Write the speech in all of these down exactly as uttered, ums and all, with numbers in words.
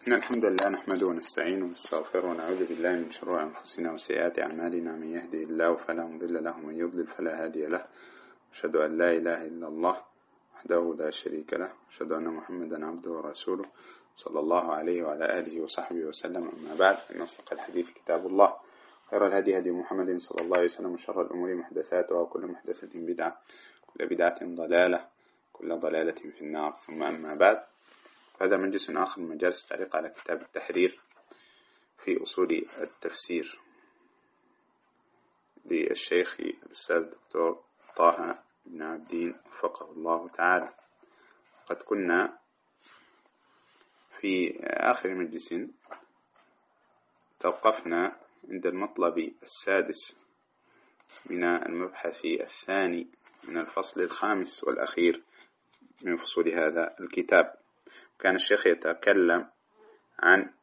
إن الحمد لله نحمده ونستعينه ونستغفره ونعوذ بالله من شرور أنفسنا وسيئات أعمالنا. من يهدي الله فلا مضل له ومن يضلل فلا هادي له. أشهد أن لا إله إلا الله وحده لا شريك له، أشهد أن محمدا عبده ورسوله صلى الله عليه وعلى آله وصحبه وسلم. أما بعد، فإن أصدق الحديث كتاب الله، خير الهدي هدي محمد صلى الله عليه وسلم، وشر الأمور محدثاتها وكل محدثة بدعة، كل بدعة ضلالة، كل ضلالة في النار. ثم أما بعد، هذا مجلس آخر من مجالس التعليق على كتاب التحرير في أصول التفسير للشيخ الأستاذ الدكتور طه بن عابدين وفقه الله تعالى. قد كنا في آخر مجلس توقفنا عند المطلب السادس من المبحث الثاني من الفصل الخامس والأخير من فصول هذا الكتاب. كان الشيخ يتكلم عن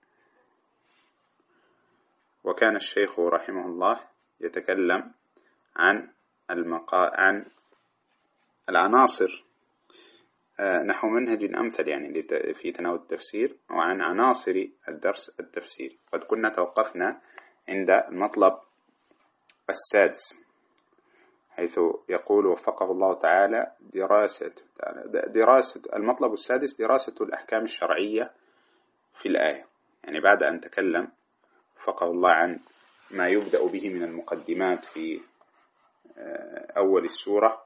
وكان الشيخ رحمه الله يتكلم عن المقا عن العناصر نحو منهج أمثل يعني في تناول التفسير، وعن عناصر الدرس التفسيري. قد كنا توقفنا عند المطلب السادس، حيث يقول وفقه الله تعالى دراسة دراسة المطلب السادس دراسة الأحكام الشرعية في الآية. يعني بعد أن تكلم وفقه الله عن ما يبدأ به من المقدمات في أول السورة،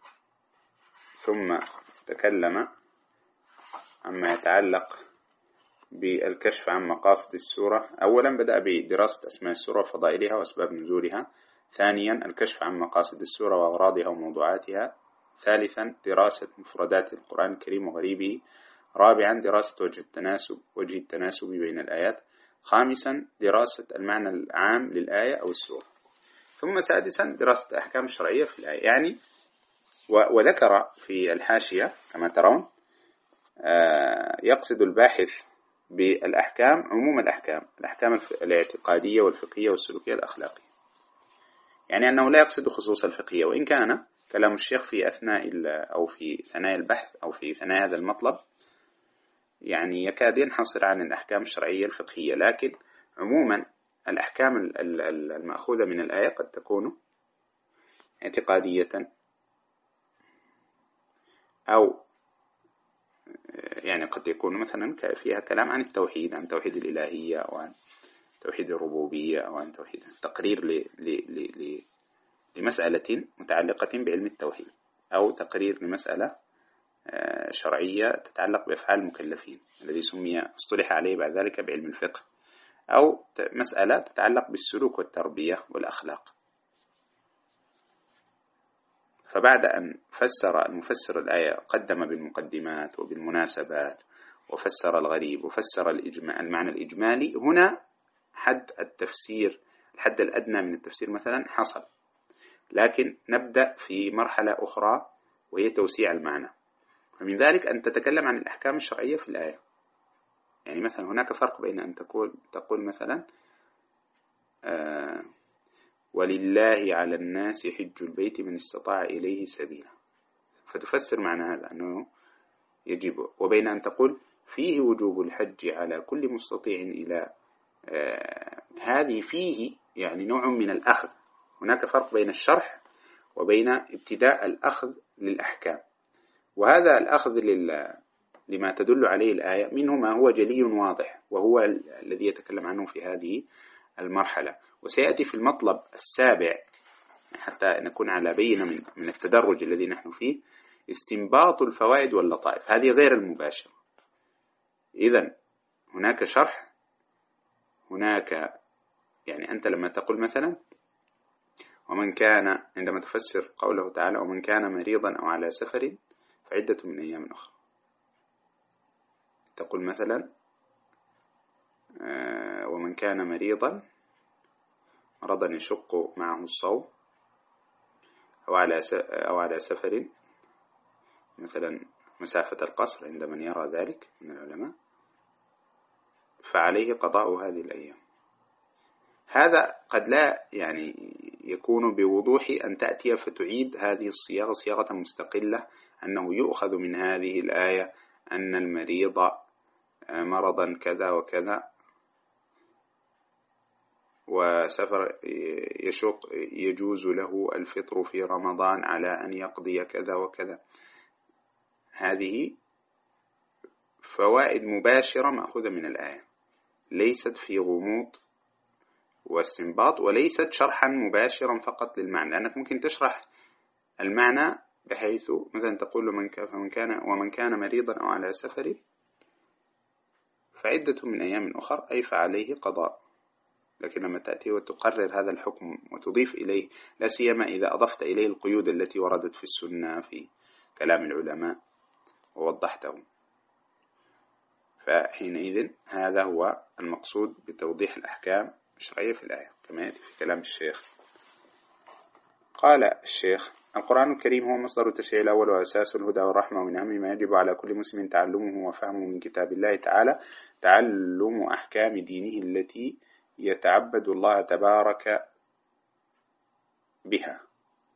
ثم تكلم عما يتعلق بالكشف عن مقاصد السورة. أولا بدأ بدراسة أسماء السورة وفضائلها وأسباب نزولها. ثانيا الكشف عن مقاصد السورة وأغراضها وموضوعاتها. ثالثا دراسة مفردات القرآن الكريم وغريبه. رابعا دراسة وجه التناسب وجه التناسب بين الآيات. خامسا دراسة المعنى العام للآية أو السورة. ثم سادسا دراسة الأحكام الشرعية في الآية. يعني وذكر في الحاشية كما ترون يقصد الباحث بالأحكام عموم الأحكام، الأحكام الاعتقادية والفقهية والسلوكية الأخلاقية، يعني أنه لا يقصد خصوص الفقهية، وإن كان كلام الشيخ في أثناء أو في ثنايا البحث أو في ثنايا هذا المطلب يعني يكاد ينحصر عن الأحكام الشرعية الفقهية، لكن عموما الأحكام المأخوذة من الآية قد تكون اعتقادية أو يعني قد يكون مثلا فيها كلام عن التوحيد، عن توحيد الإلهية أو عن توحيد الربوبية أو عن توحيد تقرير ل... ل... ل... لمسألة متعلقة بعلم التوحيد، أو تقرير لمسألة شرعية تتعلق بأفعال المكلفين الذي سمي اصطلح عليه بعد ذلك بعلم الفقه، أو مسألة تتعلق بالسلوك والتربية والأخلاق. فبعد أن فسر المفسر الآية قدم بالمقدمات وبالمناسبات وفسر الغريب وفسر الإجمال المعنى الإجمالي. هنا حد التفسير الحد الأدنى من التفسير مثلا حصل، لكن نبدأ في مرحلة أخرى وهي توسيع المعنى. ومن ذلك أن تتكلم عن الأحكام الشرعية في الآية. يعني مثلا هناك فرق بين أن تقول تقول مثلا آه ولله على الناس حج البيت من استطاع إليه سبيلا، فتفسر معنى هذا أنه يجب، وبين أن تقول فيه وجوب الحج على كل مستطيع إلى آه هذه فيه يعني نوع من الأخذ. هناك فرق بين الشرح وبين ابتداء الأخذ للأحكام، وهذا الأخذ لل... لما تدل عليه الآية منه ما هو جلي واضح، وهو ال... الذي يتكلم عنه في هذه المرحلة. وسيأتي في المطلب السابع حتى نكون على بينة من... من التدرج الذي نحن فيه استنباط الفوائد واللطائف، هذه غير المباشرة. إذن هناك شرح، هناك يعني أنت لما تقول مثلا ومن كان عندما تفسر قوله تعالى ومن كان مريضا أو على سفر فعدة من أيام أخرى، تقول مثلا ومن كان مريضا مرضا يشق معه الصوم أو على أو على سفر مثلا مسافة القصر عند من يرى ذلك من العلماء فعليه قضاء هذه الأيام. هذا قد لا يعني يكون بوضوح أن تأتي فتعيد هذه الصياغة صياغة مستقلة، أنه يؤخذ من هذه الآية أن المريض مرضا كذا وكذا وسفر يشق يجوز له الفطر في رمضان على أن يقضي كذا وكذا. هذه فوائد مباشرة مأخوذة من الآية، ليست في غموض واستنباط، وليست شرحا مباشرا فقط للمعنى، لأنك ممكن تشرح المعنى بحيث مثلا تقول من كان ومن كان مريضا أو على سفر فعدة من أيام أخر، أي فعليه قضاء. لكن لما تأتي وتقرر هذا الحكم وتضيف إليه، لا سيما إذا أضفت إليه القيود التي وردت في السنة في كلام العلماء ووضحته، فحينئذ هذا هو المقصود بتوضيح الأحكام الشرعية في الآية كما يأتي في كلام الشيخ. قال الشيخ: القرآن الكريم هو مصدر التشريع الأول وأساس الهدى والرحمة، ومن أهم ما يجب على كل مسلم تعلمه وفهمه من كتاب الله تعالى تعلم أحكام دينه التي يتعبد الله تبارك بها.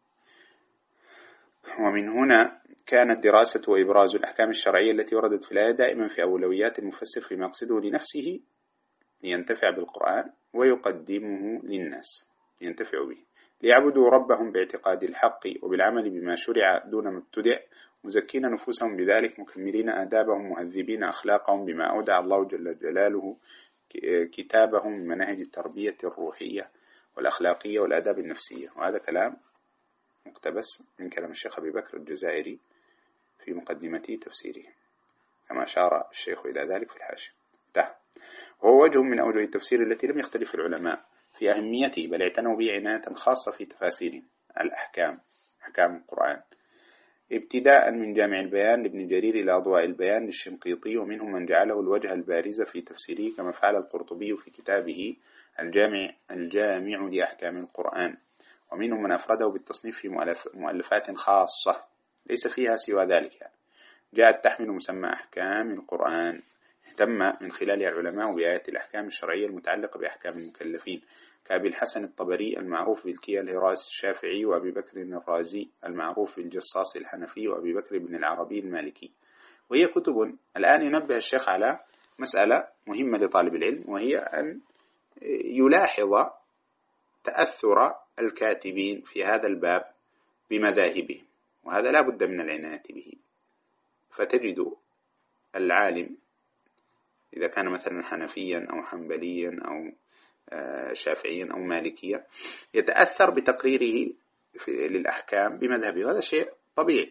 ومن هنا كانت دراسة وإبراز الأحكام الشرعية التي وردت في الآية دائما في أولويات المفسر في مقصده لنفسه لينتفع بالقرآن ويقدمه للناس لينتفعوا به، ليعبدوا ربهم باعتقاد الحق وبالعمل بما شرع دون مبتدع، مزكين نفوسهم بذلك، مكملين آدابهم، مهذبين أخلاقهم بما أودع الله جل جلاله كتابهم من مناهج التربية الروحية والأخلاقية والآداب النفسية. وهذا كلام مقتبس من كلام الشيخ أبي بكر الجزائري في مقدمة تفسيره كما أشار الشيخ إلى ذلك في الحاشية. وهو وجه من أوجه التفسير التي لم يختلف العلماء في أهميته، بل اعتنوا به عناية خاصة في تفاسير الأحكام أحكام القرآن، ابتداء من جامع البيان لابن جرير إلى أضواء البيان للشنقيطي، ومنهم من جعله الوجه البارز في تفسيره كما فعل القرطبي في كتابه الجامع الجامع لأحكام القرآن، ومنهم من أفرده بالتصنيف في مؤلف مؤلفات خاصة ليس فيها سوى ذلك يعني. جاءت تحمل مسمى أحكام القرآن، اهتم من خلالها العلماء بآيات الأحكام الشرعية المتعلقة بأحكام المكلفين كأبي الحسن الطبري المعروف بالكيا الهراس الشافعي، وأبي بكر الرازي المعروف بالجصاص الحنفي، وأبي بكر بن العربي المالكي. وهي كتب الآن ينبه الشيخ على مسألة مهمة لطالب العلم، وهي أن يلاحظ تأثر الكاتبين في هذا الباب بمذاهبهم، وهذا لا بد من العناية به. فتجد العالم إذا كان مثلا حنفيا أو حنبليا أو شافعيا أو مالكيا يتأثر بتقريره للأحكام بمذهبه، هذا شيء طبيعي،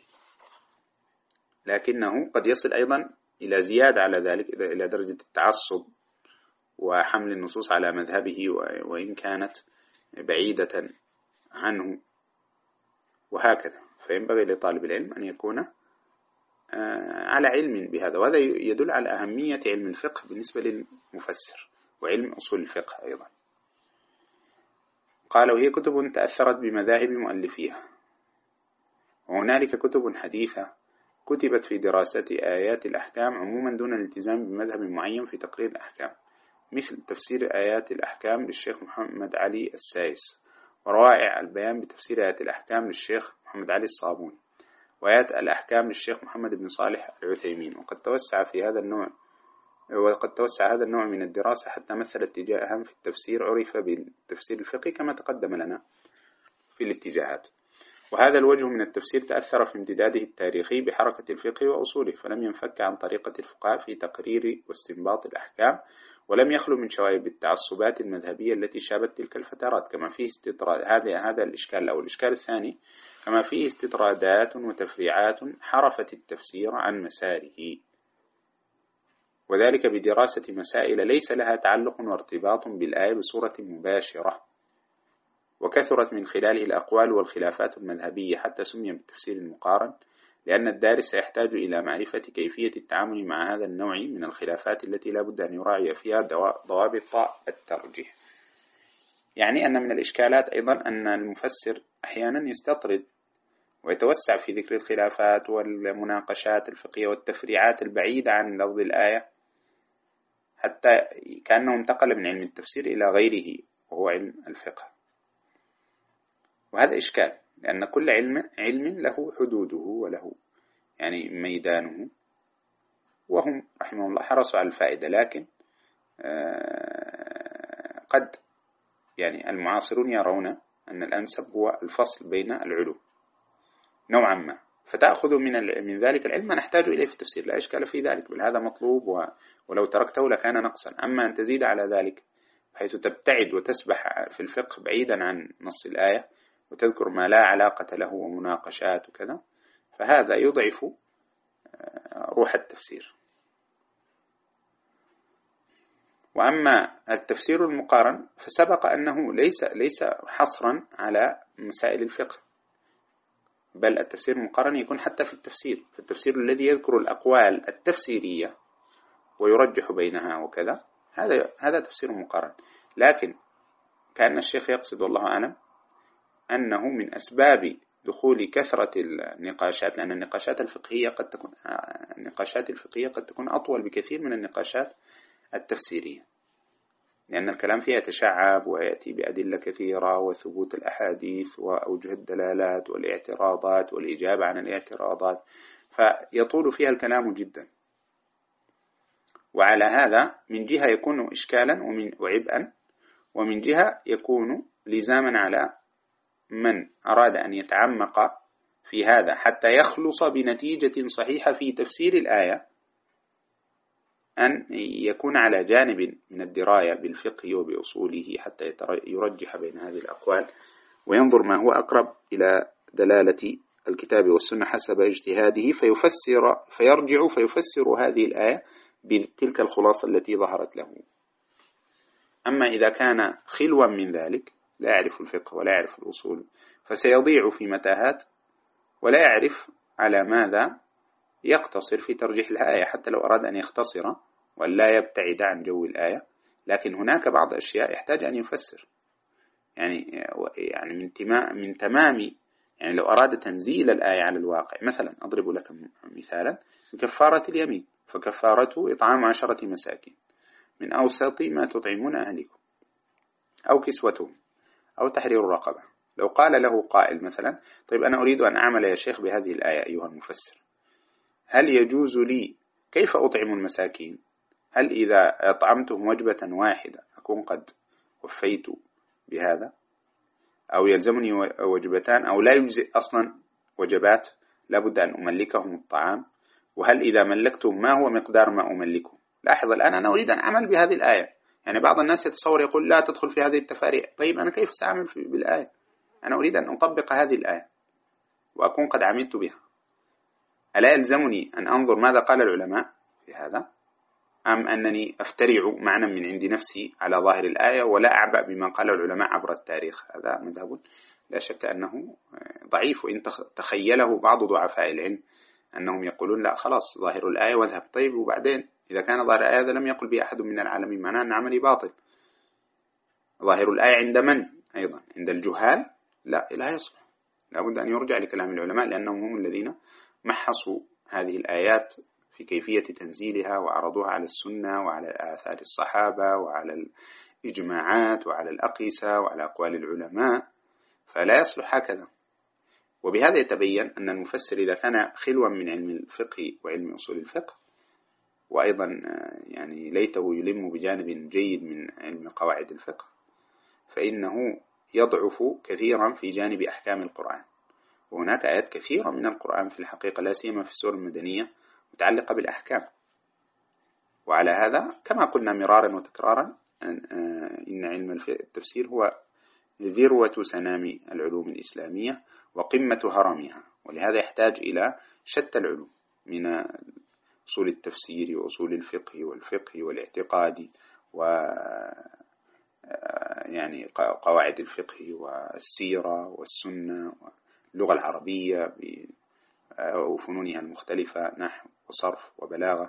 لكنه قد يصل أيضا إلى زيادة على ذلك إلى درجة التعصب وحمل النصوص على مذهبه وإن كانت بعيدة عنه، وهكذا. فينبغي لطالب العلم أن يكون على علم بهذا، وهذا يدل على أهمية علم الفقه بالنسبة للمفسر وعلم أصول الفقه أيضا. قال: وهي كتب تأثرت بمذاهب مؤلفيها، وهنالك كتب حديثة كتبت في دراسة آيات الأحكام عموما دون الالتزام بمذهب معين في تقرير الأحكام، مثل تفسير آيات الأحكام للشيخ محمد علي السايس، وروائع البيان بتفسير آيات الأحكام للشيخ محمد علي الصابوني، وآيات الأحكام للشيخ محمد بن صالح العثيمين. وقد توسع في هذا النوع وقد توسع هذا النوع من الدراسة حتى مثل اتجاه أهم في التفسير عرف بالتفسير الفقهي كما تقدم لنا في الاتجاهات. وهذا الوجه من التفسير تأثر في امتداده التاريخي بحركة الفقه وأصوله، فلم ينفك عن طريقة الفقهاء في تقرير واستنباط الأحكام، ولم يخلو من شوائب التعصبات المذهبية التي شابت تلك الفترات، كما فيه استطراد هذا هذا الإشكال الأول. الإشكال الثاني كما فيه استطرادات وتفريعات حرفت التفسير عن مساره، وذلك بدراسة مسائل ليس لها تعلق وارتباط بالآية بصورة مباشرة، وكثرت من خلاله الأقوال والخلافات المذهبية حتى سمي بالتفسير المقارن، لأن الدارس يحتاج إلى معرفة كيفية التعامل مع هذا النوع من الخلافات التي لا بد أن يراعي فيها ضوابط الترجيح. يعني أن من الإشكالات أيضا أن المفسر أحيانا يستطرد ويتوسع في ذكر الخلافات والمناقشات الفقهية والتفريعات البعيدة عن لفظ الآية، حتى كأنه انتقل من علم التفسير إلى غيره وهو علم الفقه. وهذا إشكال، لأن كل علم علم له حدوده وله يعني ميدانه، وهم رحمهم الله حرصوا على الفائدة، لكن قد يعني المعاصرون يرون أن الأنسب هو الفصل بين العلوم نوعا ما، فتأخذ من من ذلك العلم ما نحتاج إليه في التفسير، لا إشكال في ذلك، بل هذا مطلوب، ولو تركته لكان نقصا. أما أن تزيد على ذلك حيث تبتعد وتسبح في الفقه بعيدا عن نص الآية وتذكر ما لا علاقة له ومناقشات وكذا، فهذا يضعف روح التفسير. وأما التفسير المقارن فسبق أنه ليس ليس حصرا على مسائل الفقه، بل التفسير المقارن يكون حتى في التفسير، في التفسير الذي يذكر الأقوال التفسيرية ويرجح بينها وكذا، هذا هذا تفسير مقارن. لكن كان الشيخ يقصد والله أعلم أنه من أسباب دخول كثرة النقاشات، لأن النقاشات الفقهية قد تكون النقاشات الفقهية قد تكون أطول بكثير من النقاشات التفسيرية، لأن الكلام فيها يتشعب ويأتي بأدلة كثيرة وثبوت الأحاديث وأوجه الدلالات والاعتراضات والإجابة عن الاعتراضات، فيطول فيها الكلام جدا. وعلى هذا من جهة يكون إشكالا ومن وعبئا، ومن جهة يكون لزاما على من أراد أن يتعمق في هذا حتى يخلص بنتيجة صحيحة في تفسير الآية، أن يكون على جانب من الدراية بالفقه وبأصوله حتى يرجح بين هذه الأقوال وينظر ما هو أقرب إلى دلالة الكتاب والسنة حسب اجتهاده، فيفسر فيرجع فيفسر هذه الآية بتلك الخلاصة التي ظهرت له. أما إذا كان خلوا من ذلك لا يعرف الفقه ولا يعرف الأصول، فسيضيع في متاهات ولا يعرف على ماذا يقتصر في ترجيح الآية، حتى لو أراد أن يختصر ولا يبتعد عن جو الآية، لكن هناك بعض الأشياء يحتاج أن يفسر. يعني يعني من تمام من تمام يعني لو أراد تنزيل الآية على الواقع، مثلا أضرب لك مثالا كفارة اليمين، فكفارته إطعام عشرة مساكين من أوسط ما تطعمون أهلكم، أو كسوتهم، أو تحرير رقبة. لو قال له قائل مثلا طيب أنا أريد أن أعمل يا شيخ بهذه الآية أيها المفسر، هل يجوز لي كيف أطعم المساكين؟ هل إذا أطعمتهم وجبة واحدة أكون قد وفيت بهذا، أو يلزمني وجبتان، أو لا يجزئ أصلا وجبات لابد أن أملكهم الطعام؟ وهل إذا ملكتهم ما هو مقدار ما أملكه؟ لاحظ الآن أنا أريد أن أعمل بهذه الآية، يعني بعض الناس يتصور يقول لا تدخل في هذه التفاريع. طيب أنا كيف سأعمل بالآية؟ أنا أريد أن أطبق هذه الآية وأكون قد عملت بها، ألا يلزمني أن أنظر ماذا قال العلماء في هذا، أم أنني أفترع معنى من عند نفسي على ظاهر الآية ولا أعبأ بما قال العلماء عبر التاريخ؟ هذا مذهب لا شك أنه ضعيف، وإن تخيله بعض ضعفاء العلم أنهم يقولون لا خلاص ظاهر الآية واذهب. طيب وبعدين إذا كان ظاهر الآية هذا لم يقل به أحد من العالمين، معناه أن عملي باطل. ظاهر الآية عند من؟ أيضا عند الجهال لا لا يصلح، لابد أن يرجع لكلام العلماء، لأنهم هم الذين محصوا هذه الآيات في كيفية تنزيلها وعرضوها على السنة وعلى آثار الصحابة وعلى الإجماعات وعلى الأقيسة وعلى أقوال العلماء، فلا يصلح هكذا. وبهذا يتبين أن المفسر إذا كان خلوا من علم الفقه وعلم أصول الفقه، وأيضا يعني ليته يلم بجانب جيد من علم قواعد الفقه، فإنه يضعف كثيرا في جانب أحكام القرآن. وهناك آيات كثيرة من القرآن في الحقيقة لا سيما في السور المدنية متعلقة بالأحكام. وعلى هذا كما قلنا مرارا وتكرارا إن علم التفسير هو ذروة سنام العلوم الإسلامية وقمة هرمها، ولهذا يحتاج إلى شتى العلوم من أصول التفسير وأصول الفقه والفقه والاعتقاد و يعني قواعد الفقه والسيرة والسنة واللغة العربية وفنونها المختلفة، نحو وصرف وبلاغة،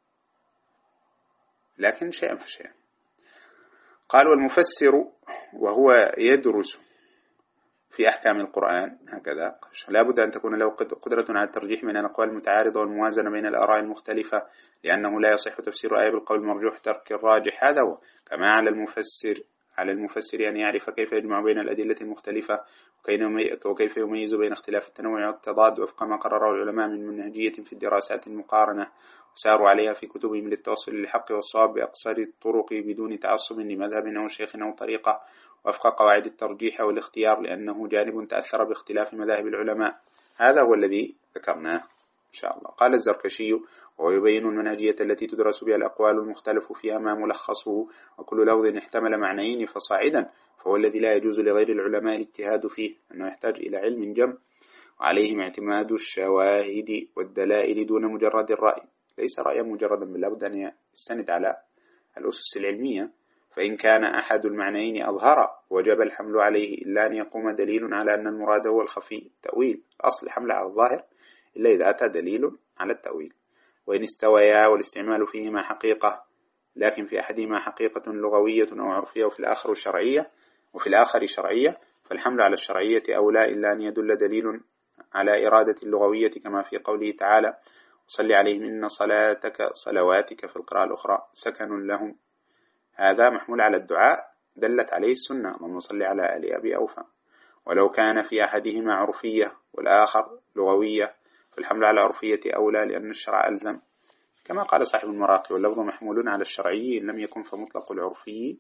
لكن شيئا فشيئا. قال والمفسر وهو يدرس في أحكام القرآن هكذا لا بد أن تكون له قدرة على الترجيح بين الأقوال المتعارضة والموازنة بين الآراء المختلفة، لأنه لا يصح تفسير آية بالقول المرجوح ترك الراجح. هذا هو. كما على المفسر على المفسر أن يعرف كيف يجمع بين الأدلة المختلفة وكيف يميز بين اختلاف التنوع والتضاد وفق ما قرره العلماء من منهجية في الدراسات المقارنة ساروا عليها في كتبهم للتوصل للحق والصواب بأقصر الطرق بدون تعصب لمذهب أو شيخ أو طريقة، وفق قواعد الترجيح والاختيار، لأنه جانب تأثر باختلاف مذاهب العلماء. هذا هو الذي ذكرناه إن شاء الله. قال الزركشي: وهو يبين المنهجية التي تدرس بها الأقوال المختلف فيها ما ملخصه، وكل لفظ احتمل معنيين فصاعدا فهو الذي لا يجوز لغير العلماء الاجتهاد فيه، أنه يحتاج إلى علم جم، وعليهم اعتماد الشواهد والدلائل دون مجرد الرأي. ليس رأيا مجردا، بل لابد أن يستند على الأسس العلمية. فإن كان أحد المعنيين أظهر وجب الحمل عليه، إلا أن يقوم دليل على أن المراد هو الخفي، تأويل. أصل الحمل على الظاهر إلا إذا أتى دليل على التأويل. وإن استويا والاستعمال فيهما حقيقة، لكن في أحدهما حقيقة لغوية أو عرفية وفي الآخر شرعية وفي الآخر شرعية، فالحمل على الشرعية أولى، إلا أن يدل دليل على إرادة اللغوية، كما في قوله تعالى: وصل عليهم إن صلاتك صلواتك في القراءة الأخرى سكن لهم. هذا محمول على الدعاء دلت عليه السنة: اللهم صل على آل أبي أوفى. ولو كان في أحدهما عرفية والآخر لغوية، فالحمل على عرفية أولى، لأن الشرع ألزم، كما قال صاحب المراقي: واللفظ محمول على الشرعي إن لم يكن فمطلق العرفي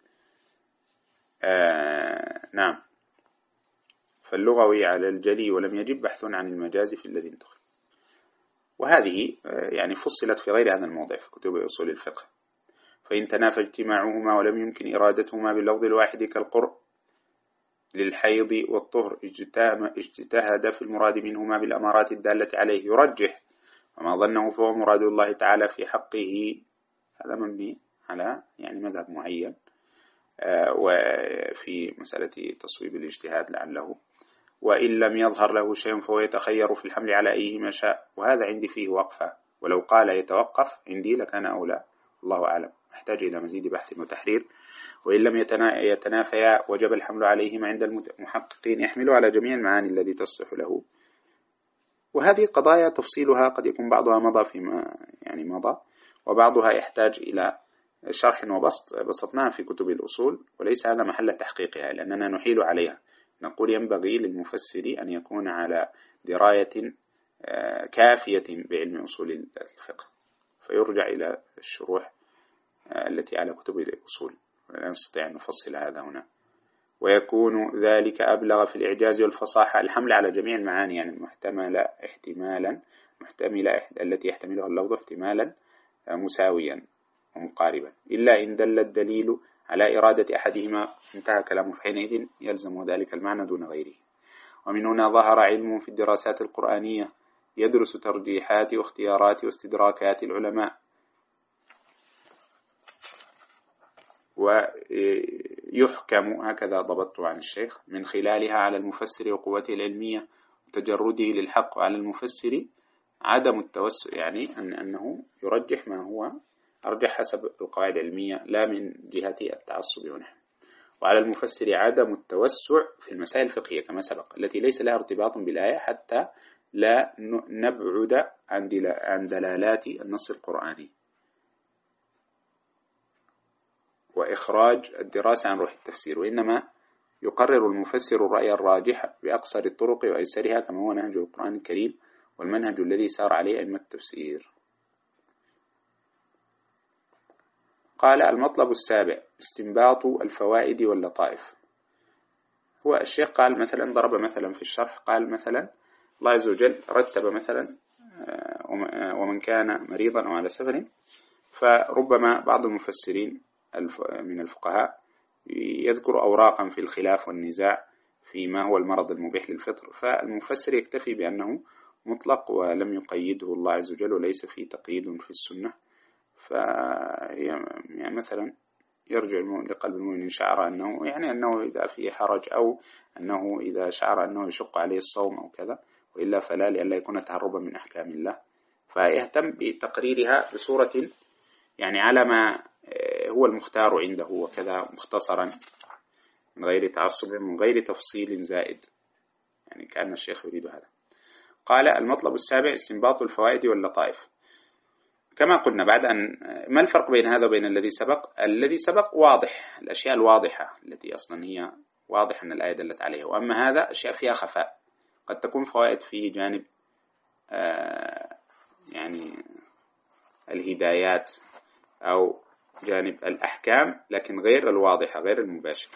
آه نعم فاللغوي على الجلي، ولم يجب بحث عن المجاز في الذي انتخب. وهذه يعني فصلت في غير هذا الموضع في كتب أصول الفقه. فإن تنافى اجتماعهما ولم يمكن إرادتهما باللفظ الواحد كالقرء للحيض والطهر، اجتهد في المراد منهما بالأمارات الدالة عليه، يرجح وما ظنه فهو مراد الله تعالى في حقه. هذا مبني على يعني مذهب معين، وفي مسألة تصويب الاجتهاد لعله. وإن لم يظهر له شيء فهو يتخير في الحمل على أيهما شاء، وهذا عندي فيه وقفة، ولو قال يتوقف عندي لكان أولى، الله أعلم، أحتاج إلى مزيد بحث وتحرير. وإن لم يتنافيا وجب الحمل عليهما عند المحققين، يحملوا على جميع المعاني الذي تصلح له. وهذه قضايا تفصيلها قد يكون بعضها مضى فيما يعني مضى، وبعضها يحتاج إلى شرح وبسط، بسطناها في كتب الأصول، وليس هذا محل تحقيقها، لأننا نحيل عليها. نقول ينبغي للمفسر أن يكون على دراية كافية بعلم أصول الفقه، فيرجع إلى الشروح التي على كتب الأصول، لا نستطيع أن نفصل هذا هنا. ويكون ذلك أبلغ في الإعجاز والفصاحة، الحمل على جميع المعاني، يعني المحتملة احتمالا محتملة التي يحتملها اللفظ احتمالا مساويا ومقاربا، إلا إن دل الدليل على إرادة أحدهما، انتهى كلامه، حينئذ يلزم ذلك المعنى دون غيره. ومن هنا ظهر علم في الدراسات القرآنية يدرس ترجيحات واختيارات واستدراكات العلماء، ويحكم، هكذا ضبطت عن الشيخ، من خلالها على المفسر وقوته العلمية وتجرده للحق، وعلى المفسر عدم التوسع، يعني أن أنه يرجح ما هو أرجح حسب القواعد العلمية لا من جهة التعصب ونحن. وعلى المفسر عدم التوسع في المسائل الفقهية كما سبق، التي ليس لها ارتباط بالآية، حتى لا نبعد عن دلالات النص القرآني، وإخراج الدراسة عن روح التفسير، وإنما يقرر المفسر الرأي الراجح بأقصر الطرق وأيسرها، كما هو نهج القرآن الكريم والمنهج الذي سار عليه أئمة التفسير. قال: المطلب السابع استنباط الفوائد واللطائف. هو الشيخ قال مثلا، ضرب مثلا في الشرح، قال مثلا الله عز وجل رتب مثلا ومن كان مريضا أو على سفر، فربما بعض المفسرين من الفقهاء يذكر أوراقا في الخلاف والنزاع في ما هو المرض المبيح للفطر، فالمفسر يكتفي بأنه مطلق ولم يقيده الله عز وجل، وليس فيه تقييد في السنة. ف يعني مثلا يرجع لقلب المؤمن إن شعر أنه يعني أنه إذا فيه حرج، أو أنه إذا شعر أنه يشق عليه الصوم أو كذا، وإلا فلا، لئلا يكون تهربا من أحكام الله، فيهتم بتقريرها بصورة يعني على ما هو المختار عنده وكذا، مختصرا من غير تعصب، من غير تفصيل زائد، يعني كأن الشيخ يريد هذا. قال: المطلب السابع استنباط الفوائد واللطائف. كما قلنا بعد أن ما الفرق بين هذا وبين الذي سبق؟ الذي سبق واضح، الأشياء الواضحة التي أصلا هي واضح أن الآية دلت عليها، وأما هذا أشياء فيها خفاء، قد تكون فوائد في جانب آه يعني الهدايات أو جانب الأحكام، لكن غير الواضحة غير المباشرة.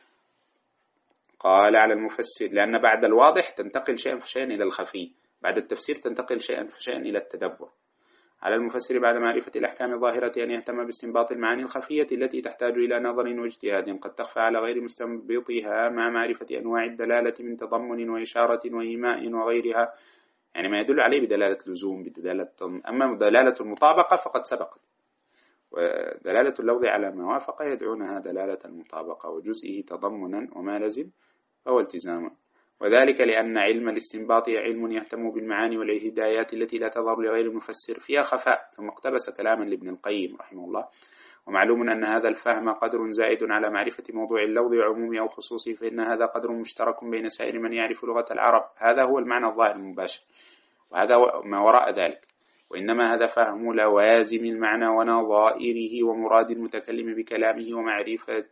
قال على المفسر، لأن بعد الواضح تنتقل شيئا فشيئا إلى الخفي، بعد التفسير تنتقل شيئا فشيئا إلى التدبر. على المفسر بعد معرفة الأحكام الظاهرة أن يهتم باستنباط المعاني الخفية التي تحتاج إلى نظر واجتهاد قد تخفى على غير مستنبطها، مع معرفة أنواع الدلالة من تضمن وإشارة وإيماء وغيرها، يعني ما يدل عليه بدلالة لزوم بدلالة. أما دلالة المطابقة فقد سبقت، ودلالة اللفظ على ما وافق يدعونها دلالة المطابقة، وجزئه تضمنا وما لزم فهو التزاما. وذلك لأن علم الاستنباط علم يهتم بالمعاني والهدايات التي لا تظهر لغير المفسر، فيها خفاء. ثم اقتبس كلاما لابن القيم رحمه الله: ومعلوم أن هذا الفهم قدر زائد على معرفة موضوع اللفظ وعمومه أو خصوصه، فإن هذا قدر مشترك بين سائر من يعرف لغة العرب. هذا هو المعنى الظاهر المباشر، وهذا ما وراء ذلك. وإنما هذا فهم لوازم المعنى ونظائره ومراد المتكلم بكلامه ومعرفة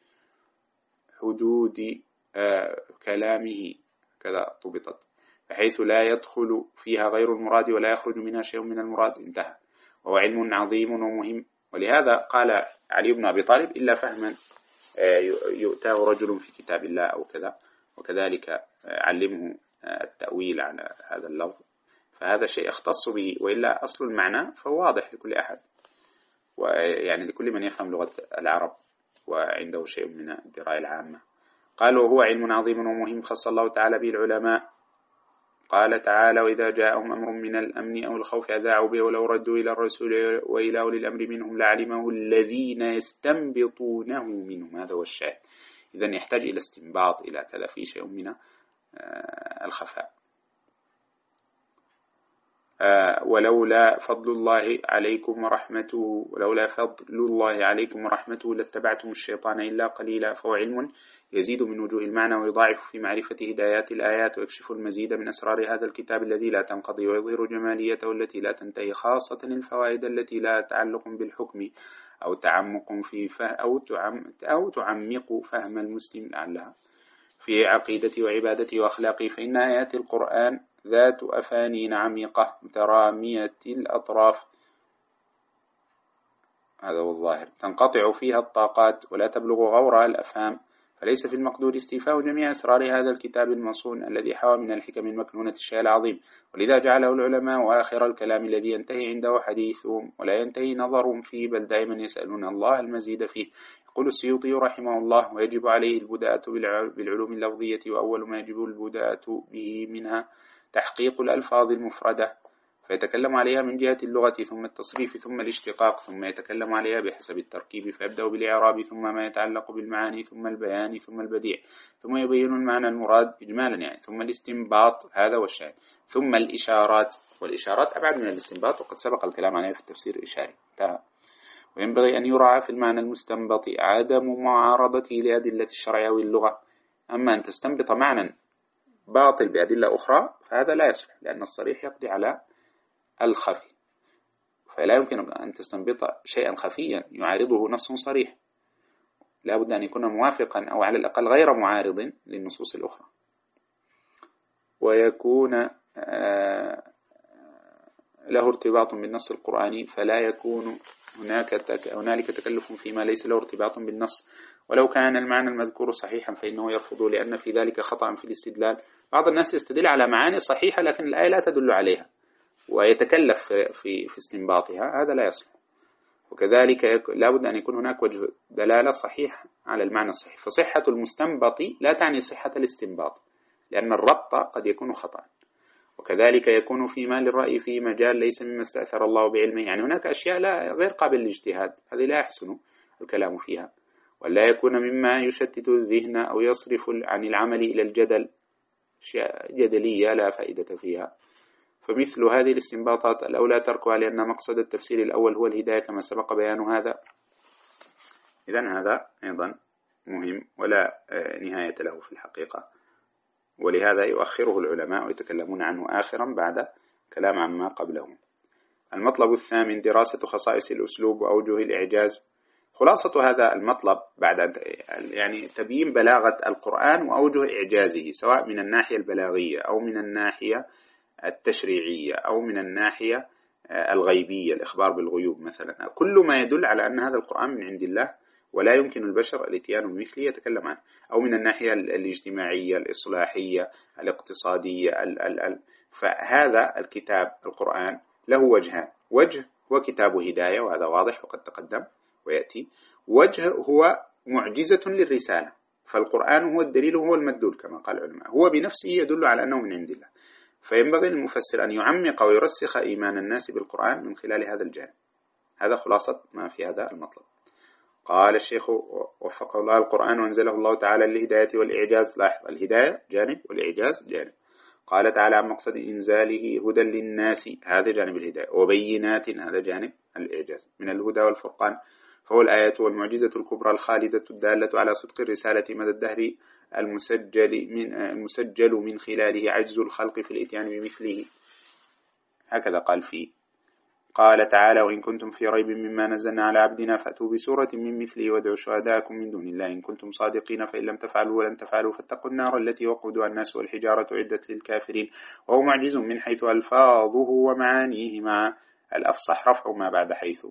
حدود آه كلامه، كذا طبطت، بحيث لا يدخل فيها غير المراد ولا يخرج منها شيء من المراد. انتهى. وهو علم عظيم ومهم. ولهذا قال علي بن أبي طالب: إلا فهما آه يؤتاه رجل في كتاب الله أو كذا، وكذلك آه علمه آه التأويل على هذا اللفظ، فهذا شيء يختص به، وإلا أصل المعنى فهو واضح لكل أحد، ويعني لكل من يفهم لغة العرب وعنده شيء من الدراية العامة. قالوا: هو علم عظيم ومهم خص الله تعالى به العلماء. قال تعالى: وإذا جاءهم أمر من الأمن أو الخوف أذاعوا به ولو ردوا إلى الرسول وإلى أولي الأمر منهم لعلمه الذين يستنبطونه منهم. هذا هو الشاهد. إذن يحتاج إلى استنباط، إلى كذا، في شيء من الخفاء. ولولا فضل الله عليكم ورحمته ولولا فضل الله عليكم ورحمته لاتبعتم الشيطان إلا قليلا. فهو علم يزيد من وجوه المعنى ويضاعف في معرفة هدايات الآيات، ويكشف المزيد من أسرار هذا الكتاب الذي لا تنقضي، ويظهر جماليته التي لا تنتهي، خاصة الفوائد التي لا تعلق بالحكم أو تعمق في فهم أو تعم أو تعمق فهم المسلم لعلها في عقيدته وعبادته وأخلاقه. فإن آيات القرآن ذات أفانين عميقة مترامية الأطراف، هذا هو الظاهر، تنقطع فيها الطاقات ولا تبلغ غورها الأفهام، فليس في المقدور استيفاء جميع أسرار هذا الكتاب المصون الذي حوى من الحكم المكنونة الشيء العظيم. ولذا جعله العلماء آخر الكلام الذي ينتهي عنده حديثهم ولا ينتهي نظرهم فيه، بل دائما يسألون الله المزيد فيه. يقول السيوطي رحمه الله: ويجب عليه البداءة بالعلوم اللفظية، وأول ما يجب البداءة به منها تحقيق الألفاظ المفردة، فيتكلم عليها من جهة اللغة، ثم التصريف، ثم الاشتقاق، ثم يتكلم عليها بحسب التركيب، فيبدأ بالإعراب، ثم ما يتعلق بالمعاني، ثم البيان، ثم البديع، ثم يبين المعنى المراد إجمالا يعني، ثم الاستنباط، هذا والشاهد، ثم الإشارات. والإشارات أبعد من الاستنباط، وقد سبق الكلام عليها في التفسير الإشاري. وينبغي أن يراعى في المعنى المستنبط عدم معارضته لأدلة الشرع واللغة. أما أن تستنبط معنى باطل بأدلة أخرى فهذا لا يصلح، لأن الصريح يقضي على الخفي، فلا يمكن أن تستنبط شيئا خفيا يعارضه نص صريح، لا بد أن يكون موافقا أو على الأقل غير معارض للنصوص الأخرى، ويكون له ارتباط بالنص القرآني، فلا يكون هناك تك... هنالك تكلف فيما ليس له ارتباط بالنص. ولو كان المعنى المذكور صحيحا فإنه يرفض، لأن في ذلك خطأ في الاستدلال. بعض الناس يستدل على معاني صحيحة لكن الآية لا تدل عليها، ويتكلف في في استنباطها، هذا لا يصلح. وكذلك لا بد أن يكون هناك وجه دلالة صحيح على المعنى الصحيح، فصحة المستنبط لا تعني صحة الاستنباط، لأن الربط قد يكون خطأ. وكذلك يكون فيما للرأي في مجال ليس مما استأثر الله بعلمه، يعني هناك أشياء لا غير قابل للاجتهاد، هذه لا يحسن الكلام فيها، ولا يكون مما يشتت الذهن أو يصرف عن العمل إلى الجدل، أشياء جدلية لا فائدة فيها. فمثل هذه الاستنباطات الأولى تركها، لأن مقصد التفسير الأول هو الهداية كما سبق بيان هذا. إذن هذا أيضا مهم ولا نهاية له في الحقيقة، ولهذا يؤخره العلماء ويتكلمون عنه آخرا بعد كلام عما قبله. المطلب الثامن دراسة خصائص الأسلوب وأوجه الإعجاز. خلاصة هذا المطلب بعد أن يعني تبيين بلاغة القرآن وأوجه إعجازه، سواء من الناحية البلاغية أو من الناحية التشريعية أو من الناحية الغيبية، الإخبار بالغيوب مثلا، كل ما يدل على أن هذا القرآن من عند الله ولا يمكن البشر الاتيان بمثله يتكلم عنه، أو من الناحية الاجتماعية الإصلاحية الاقتصادية ال ال ال فهذا الكتاب القرآن له وجهان: وجه هو كتاب هداية وهذا واضح وقد تقدم ويأتي، وجه هو معجزة للرسالة، فالقرآن هو الدليل وهو المدلول كما قال العلماء، هو بنفسه يدل على أنه من عند الله. فينبغي للمفسر أن يعمق ويرسخ إيمان الناس بالقرآن من خلال هذا الجانب. هذا خلاصة ما في هذا المطلب. قال الشيخ وفقه الله: القرآن وأنزله الله تعالى للهداية والإعجاز. لاحظ، الهداية جانب والإعجاز جانب. قال تعالى عن مقصد إنزاله: هدى للناس، هذا جانب الهداية، وبينات، هذا جانب الإعجاز، من الهدى والفرقان، فهو الآية والمعجزة الكبرى الخالدة الدالة على صدق الرسالة مدى الدهر، المسجل من المسجل من خلاله عجز الخلق في الإتيان بمثله. هكذا قال فيه. قال تعالى: وإن كنتم في ريب مما نزلنا على عبدنا فأتوا بسورة من مثله وادعوا شهداءكم من دون الله إن كنتم صادقين، فإن لم تفعلوا ولن تفعلوا فاتقوا النار التي وقودها الناس والحجارة أعدت للكافرين. وهو معجز من حيث ألفاظه ومعانيه، مع الأفصح رفع ما بعد حيث.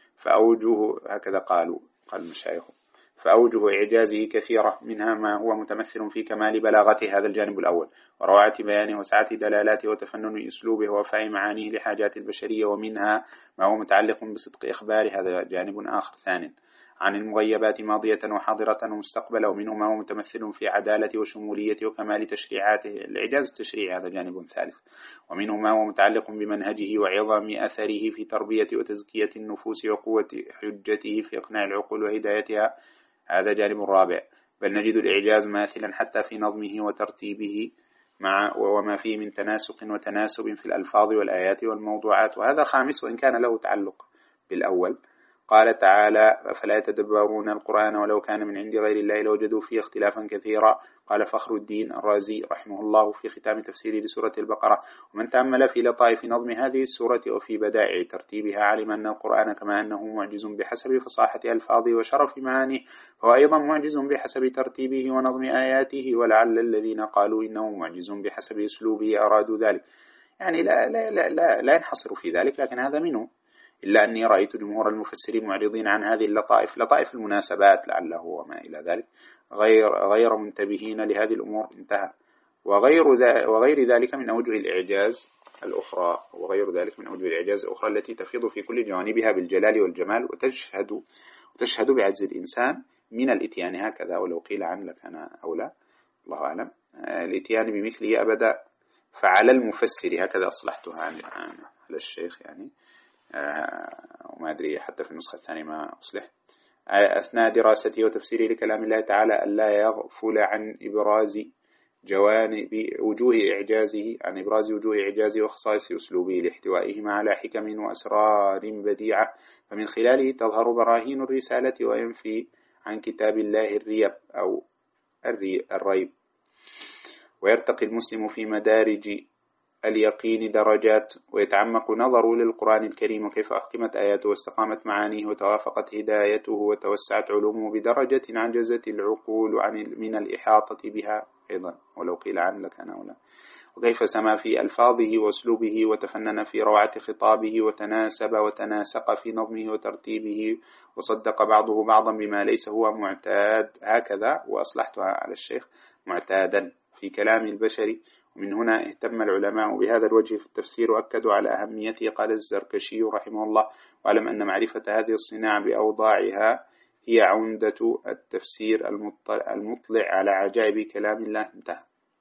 فأوجه، هكذا قالوا قال المشايخ، فأوجه إعجازه كثيرة، منها ما هو متمثل في كمال بلاغته، هذا الجانب الأول، وروعة بيانه وسعة دلالاته وتفنن أسلوبه ووفاء معانيه لحاجات البشرية، ومنها ما هو متعلق بصدق إخباره، هذا جانب آخر ثاني، عن المغيبات ماضية وحاضرة ومستقبلة، ومنه ما هو متمثل في عدالة وشمولية وكمال تشريعاته، الإعجاز التشريعي، هذا جانب ثالث، ومنه ما هو متعلق بمنهجه وعظم أثره في تربية وتزكية النفوس وقوة حجته في إقناع العقول وهدايتها، هذا جانب رابع. بل نجد الإعجاز ماثلا حتى في نظمه وترتيبه، مع وما فيه من تناسق وتناسب في الألفاظ والآيات والموضوعات، وهذا خامس وإن كان له تعلق بالأول. قال تعالى: فلا يتدبرون القرآن ولو كان من عند غير الله لوجدوا فيه اختلافا كثيرا. قال فخر الدين الرازي رحمه الله في ختام تفسيره لسورة البقرة: ومن تأمل في لطائف نظم هذه السورة وفي بدائع ترتيبها علم أن القرآن كما أنه معجز بحسب فصاحة ألفاظه وشرف معانيه، هو أيضا معجز بحسب ترتيبه ونظم آياته، ولعل الذين قالوا إنه معجز بحسب أسلوبه أرادوا ذلك. يعني لا, لا, لا, لا, لا ينحصر في ذلك، لكن هذا منه، إلا أني رأيت جمهور المفسرين معرضين عن هذه اللطائف، لطائف المناسبات لعله وما إلى ذلك، غير غير منتبهين لهذه الأمور. انتهى. وغير وغير ذلك من أوجه الإعجاز الأخرى وغير ذلك من أوجه الإعجاز الأخرى التي تفيض في كل جوانبها بالجلال والجمال، وتشهد وتشهد بعجز الإنسان من الإتيان، هكذا ولو قيل عن لكان أولى، الله أعلم، الإتيان بمثله أبدا. فعلى المفسر، هكذا أصلحتها عن على الشيخ يعني، وما أدري حتى في النسخة الثانية ما أصلح، أثناء دراسته وتفسيره لكلام الله تعالى ألا يغفل عن إبراز جوانب وجوه إعجازه عن إبراز وجوه إعجازه وخصائص أسلوبه لاحتوائهما على حكم وأسرار بديعة، فمن خلاله تظهر براهين الرسالة وينفي عن كتاب الله الريب أو الريب، ويرتقي المسلم في مدارج اليقين درجات، ويتعمق نظره للقرآن الكريم وكيف أحكمت آياته واستقامت معانيه وتوافقت هدايته وتوسعت علومه بدرجة عجزت العقول عن من الإحاطة بها أيضا ولو قيل عن لكان أولى، وكيف سما في ألفاظه وأسلوبه وتفنن في روعة خطابه وتناسب وتناسق في نظمه وترتيبه، وصدق بعضه بعضا بما ليس هو معتاد، هكذا وأصلحتها على الشيخ، معتادا في كلام البشر. ومن هنا اهتم العلماء بهذا الوجه في التفسير وأكدوا على أهميته. قال الزركشي رحمه الله: واعلم أن معرفة هذه الصناعة بأوضاعها هي عمدة التفسير المطلع على عجائب كلام الله. انتهى.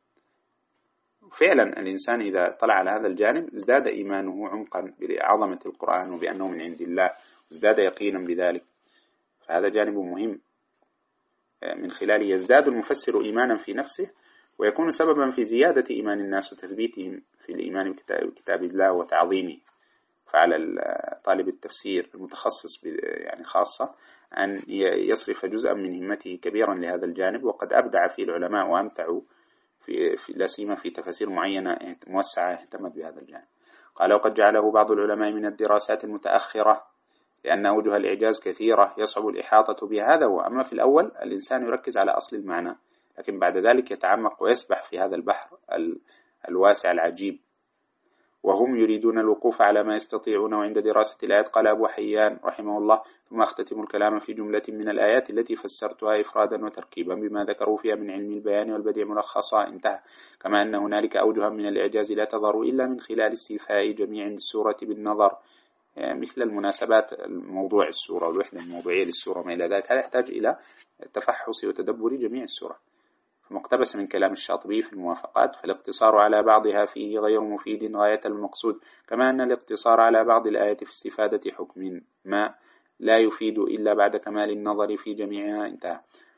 فعلا الإنسان إذا طلع على هذا الجانب ازداد إيمانه عمقا بعظمة القرآن وبأنه من عند الله، ازداد يقينا بذلك، فهذا جانب مهم من خلاله يزداد المفسر إيمانا في نفسه، ويكون سببا في زيادة إيمان الناس وتثبيتهم في الإيمان بكتاب الله وتعظيمه. فعلى طالب التفسير المتخصص يعني خاصة أن يصرف جزءا من همته كبيرا لهذا الجانب، وقد أبدع فيه العلماء وأمتعوا في, في لا سيما في تفاسير معينة موسعة اهتمت بهذا الجانب. قال: وقد جعله بعض العلماء من الدراسات المتأخرة لأن أوجه الإعجاز كثيرة يصعب الإحاطة بها، هذا هو. أما في الأول الإنسان يركز على أصل المعنى، لكن بعد ذلك يتعمق ويسبح في هذا البحر الواسع العجيب. وهم يريدون الوقوف على ما يستطيعون. وعند دراسة الآيات قال أبو حيان رحمه الله: ثم أختتم الكلام في جملة من الآيات التي فسرتها إفرادا وتركيبا بما ذكروا فيها من علم البيان والبديع ملخصا، انتهى. كما أن هنالك أوجها من الإعجاز لا تظهر إلا من خلال استيفاء جميع السورة بالنظر، يعني مثل المناسبات الموضوع السورة والوحدة الموضوعية للسورة وما إلى ذلك. هذا يحتاج إلى تفحص وتدبر جميع السورة. مقتبس من كلام الشاطبي في الموافقات: فالاقتصار على بعضها فيه غير مفيد غاية المقصود، كما أن الاقتصار على بعض الآيات في استفادة حكم ما لا يفيد إلا بعد كمال النظر في جميعها، انتهى.